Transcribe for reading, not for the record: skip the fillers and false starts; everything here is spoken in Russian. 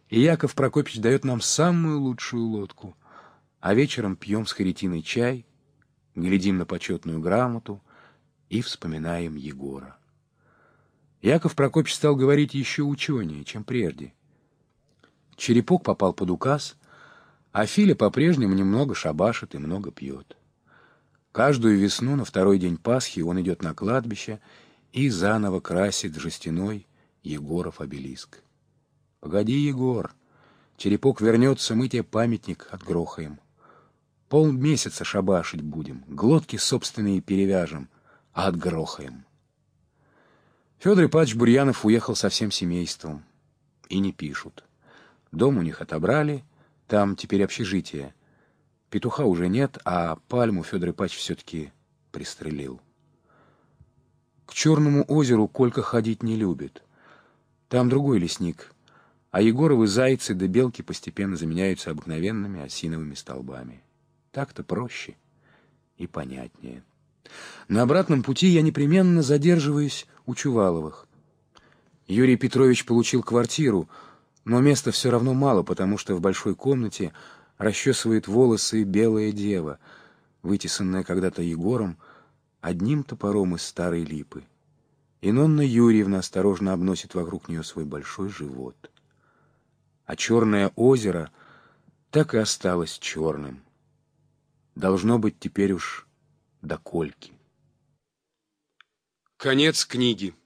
И Яков Прокопьевич дает нам самую лучшую лодку, а вечером пьем с Харитиной чай, глядим на почетную грамоту и вспоминаем Егора. Яков Прокопьевич стал говорить еще ученее, чем прежде. Черепок попал под указ, а Филя по-прежнему немного шабашит и много пьет. Каждую весну на второй день Пасхи он идет на кладбище и заново красит жестяной Егоров обелиск. «Погоди, Егор, Черепок вернется, мы тебе памятник отгрохаем. Полмесяца шабашить будем, глотки собственные перевяжем, а отгрохаем». Федор Ипатович Бурьянов уехал со всем семейством. И не пишут. Дом у них отобрали, там теперь общежитие. Петуха уже нет, а пальму Федор Ипатович все-таки пристрелил. К Черному озеру Колька ходить не любит. Там другой лесник, а Егоровы зайцы да белки постепенно заменяются обыкновенными осиновыми столбами. Так-то проще и понятнее. На обратном пути я непременно задерживаюсь у Чуваловых. Юрий Петрович получил квартиру, но места все равно мало, потому что в большой комнате расчесывает волосы белая дева, вытесанная когда-то Егором одним топором из старой липы. И Нонна Юрьевна осторожно обносит вокруг нее свой большой живот. А Черное озеро так и осталось черным. Должно быть теперь уж до Кольки. Конец книги.